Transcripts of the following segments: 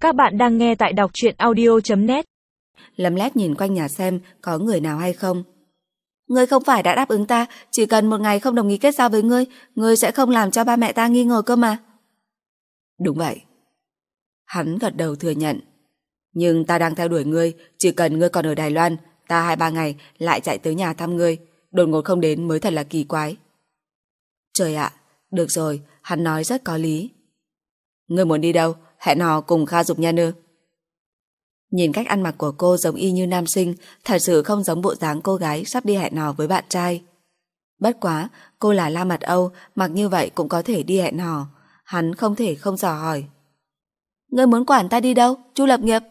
Các bạn đang nghe tại đọc truyện audio.net. Lấm lét nhìn quanh nhà xem có người nào hay không. Ngươi không phải đã đáp ứng ta, chỉ cần một ngày không đồng ý kết giao với ngươi, ngươi sẽ không làm cho ba mẹ ta nghi ngờ cơ mà. Đúng vậy. Hắn gật đầu thừa nhận. Nhưng ta đang theo đuổi ngươi, chỉ cần ngươi còn ở Đài Loan, ta 2-3 ngày lại chạy tới nhà thăm ngươi, đột ngột không đến mới thật là kỳ quái. Trời ạ, được rồi, hắn nói rất có lý. Ngươi muốn đi đâu? Hẹn hò cùng Kha Dục Nhân ư? Nhìn cách ăn mặc của cô giống y như nam sinh, thật sự không giống bộ dáng cô gái sắp đi hẹn hò với bạn trai. Bất quá, cô là La Mật Âu, mặc như vậy cũng có thể đi hẹn hò. Hắn không thể không dò hỏi. Ngươi muốn quản ta đi đâu, Chu Lập Nghiệp?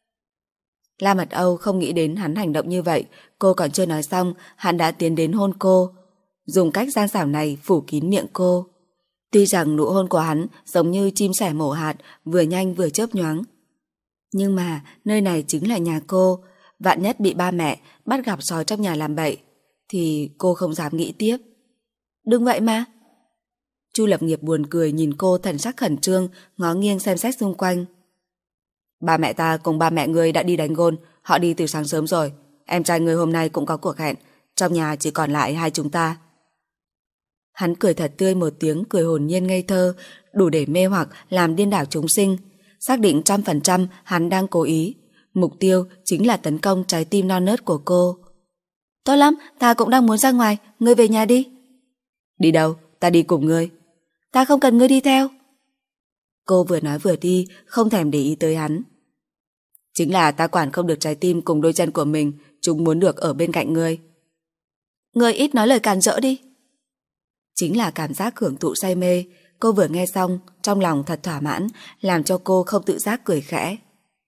La Mật Âu không nghĩ đến hắn hành động như vậy, cô còn chưa nói xong, hắn đã tiến đến hôn cô. Dùng cách gian xảo này phủ kín miệng cô. Tuy rằng nụ hôn của hắn giống như chim sẻ mổ hạt, vừa nhanh vừa chớp nhoáng. Nhưng mà nơi này chính là nhà cô, vạn nhất bị ba mẹ bắt gặp sói trong nhà làm bậy, thì cô không dám nghĩ tiếp. Đừng vậy mà. Chu Lập Nghiệp buồn cười nhìn cô thần sắc khẩn trương, ngó nghiêng xem xét xung quanh. Ba mẹ ta cùng ba mẹ ngươi đã đi đánh gôn, họ đi từ sáng sớm rồi. Em trai ngươi hôm nay cũng có cuộc hẹn, trong nhà chỉ còn lại hai chúng ta. Hắn cười thật tươi một tiếng, cười hồn nhiên ngây thơ, đủ để mê hoặc làm điên đảo chúng sinh. Xác định 100% hắn đang cố ý. Mục tiêu chính là tấn công trái tim non nớt của cô. Tốt lắm, ta cũng đang muốn ra ngoài, ngươi về nhà đi. Đi đâu? Ta đi cùng ngươi. Ta không cần ngươi đi theo. Cô vừa nói vừa đi, không thèm để ý tới hắn. Chính là ta quản không được trái tim cùng đôi chân của mình, chúng muốn được ở bên cạnh ngươi. Ngươi ít nói lời càn rỡ đi. Chính là cảm giác hưởng thụ say mê. Cô vừa nghe xong, trong lòng thật thỏa mãn, làm cho cô không tự giác cười khẽ.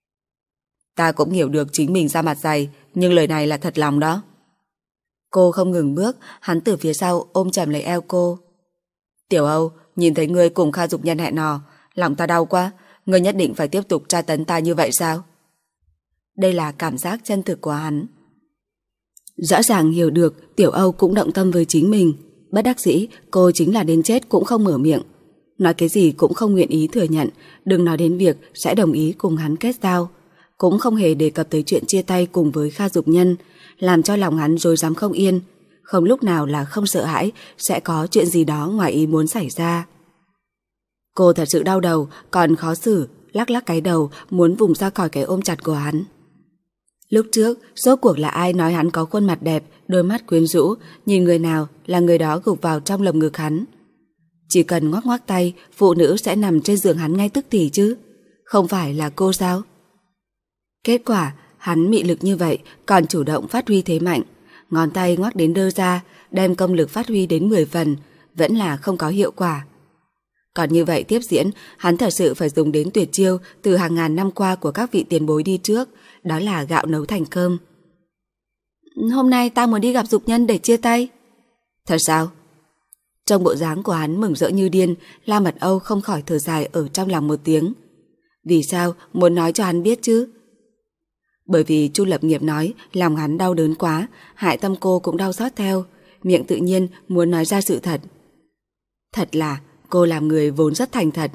Ta cũng hiểu được chính mình ra mặt dày, nhưng lời này là thật lòng đó. Cô không ngừng bước, hắn từ phía sau ôm chầm lấy eo cô. Tiểu Âu, nhìn thấy ngươi cùng Kha Dục Nhân hẹn hò, lòng ta đau quá, ngươi nhất định phải tiếp tục tra tấn ta như vậy sao? Đây là cảm giác chân thực của hắn. Rõ ràng hiểu được Tiểu Âu cũng động tâm với chính mình. Bất đắc dĩ, cô chính là đến chết cũng không mở miệng. Nói cái gì cũng không nguyện ý thừa nhận, đừng nói đến việc sẽ đồng ý cùng hắn kết giao. Cũng không hề đề cập tới chuyện chia tay cùng với Kha Dục Nhân, làm cho lòng hắn rối rắm không yên. Không lúc nào là không sợ hãi sẽ có chuyện gì đó ngoài ý muốn xảy ra. Cô thật sự đau đầu, còn khó xử, lắc lắc cái đầu muốn vùng ra khỏi cái ôm chặt của hắn. Lúc trước, rốt cuộc là ai nói hắn có khuôn mặt đẹp, đôi mắt quyến rũ, nhìn người nào là người đó gục vào trong lồng ngực hắn. Chỉ cần ngoắc ngoắc tay, phụ nữ sẽ nằm trên giường hắn ngay tức thì chứ. Không phải là cô sao? Kết quả, hắn mị lực như vậy, còn chủ động phát huy thế mạnh. Ngón tay ngoắc đến đơ ra, đem công lực phát huy đến 10 phần, vẫn là không có hiệu quả. Còn như vậy tiếp diễn, hắn thật sự phải dùng đến tuyệt chiêu từ hàng ngàn năm qua của các vị tiền bối đi trước, đó là gạo nấu thành cơm. Hôm nay ta muốn đi gặp Dục Nhân để chia tay. Thật sao? Trong bộ dáng của hắn mừng rỡ như điên, La Mật Âu không khỏi thở dài ở trong lòng một tiếng. Vì sao muốn nói cho hắn biết chứ? Bởi vì Chu Lập Nghiệp nói lòng hắn đau đớn quá, hại tâm cô cũng đau xót theo, miệng tự nhiên muốn nói ra sự thật. Thật là cô làm người vốn rất thành thật.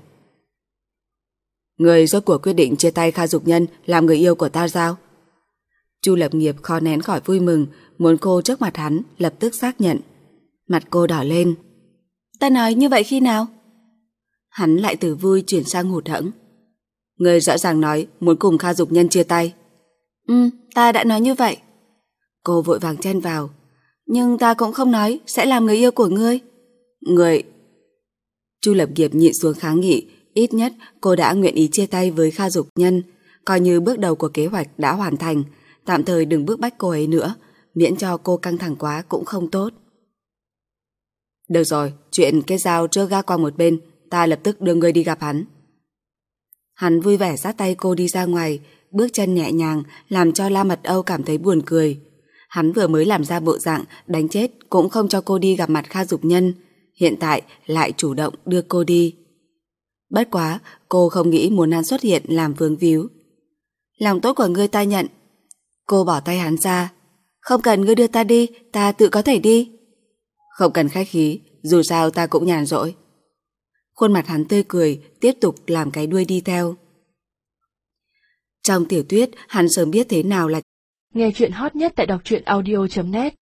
Người rốt cuộc quyết định chia tay Kha Dục Nhân làm người yêu của ta sao? Chu Lập Nghiệp khó nén khỏi vui mừng, muốn cô trước mặt hắn lập tức xác nhận. Mặt cô đỏ lên. Ta nói như vậy khi nào? Hắn lại từ vui chuyển sang hụt hẫng. Người rõ ràng nói muốn cùng Kha Dục Nhân chia tay. Ta đã nói như vậy. Cô vội vàng chen vào. Nhưng ta cũng không nói sẽ làm người yêu của ngươi. Người... Chu Lập Nghiệp nhịn xuống kháng nghị, ít nhất cô đã nguyện ý chia tay với Kha Dục Nhân, coi như bước đầu của kế hoạch đã hoàn thành, tạm thời đừng bức bách cô ấy nữa, miễn cho cô căng thẳng quá cũng không tốt. Được rồi, chuyện kết giao trước gác qua một bên, ta lập tức đưa ngươi đi gặp hắn. Hắn vui vẻ dắt tay cô đi ra ngoài, bước chân nhẹ nhàng làm cho La Mật Âu cảm thấy buồn cười. Hắn vừa mới làm ra bộ dạng đánh chết cũng không cho cô đi gặp mặt Kha Dục Nhân, hiện tại lại chủ động đưa cô đi. Bất quá, cô không nghĩ muốn hắn xuất hiện làm vướng víu. Lòng tốt của ngươi ta nhận. Cô bỏ tay hắn ra. Không cần ngươi đưa ta đi, ta tự có thể đi. Không cần khách khí, dù sao ta cũng nhàn rỗi. Khuôn mặt hắn tươi cười, tiếp tục làm cái đuôi đi theo. Trong tiểu thuyết, hắn sớm biết thế nào là Nghe chuyện hot nhất tại đọc truyện audio.net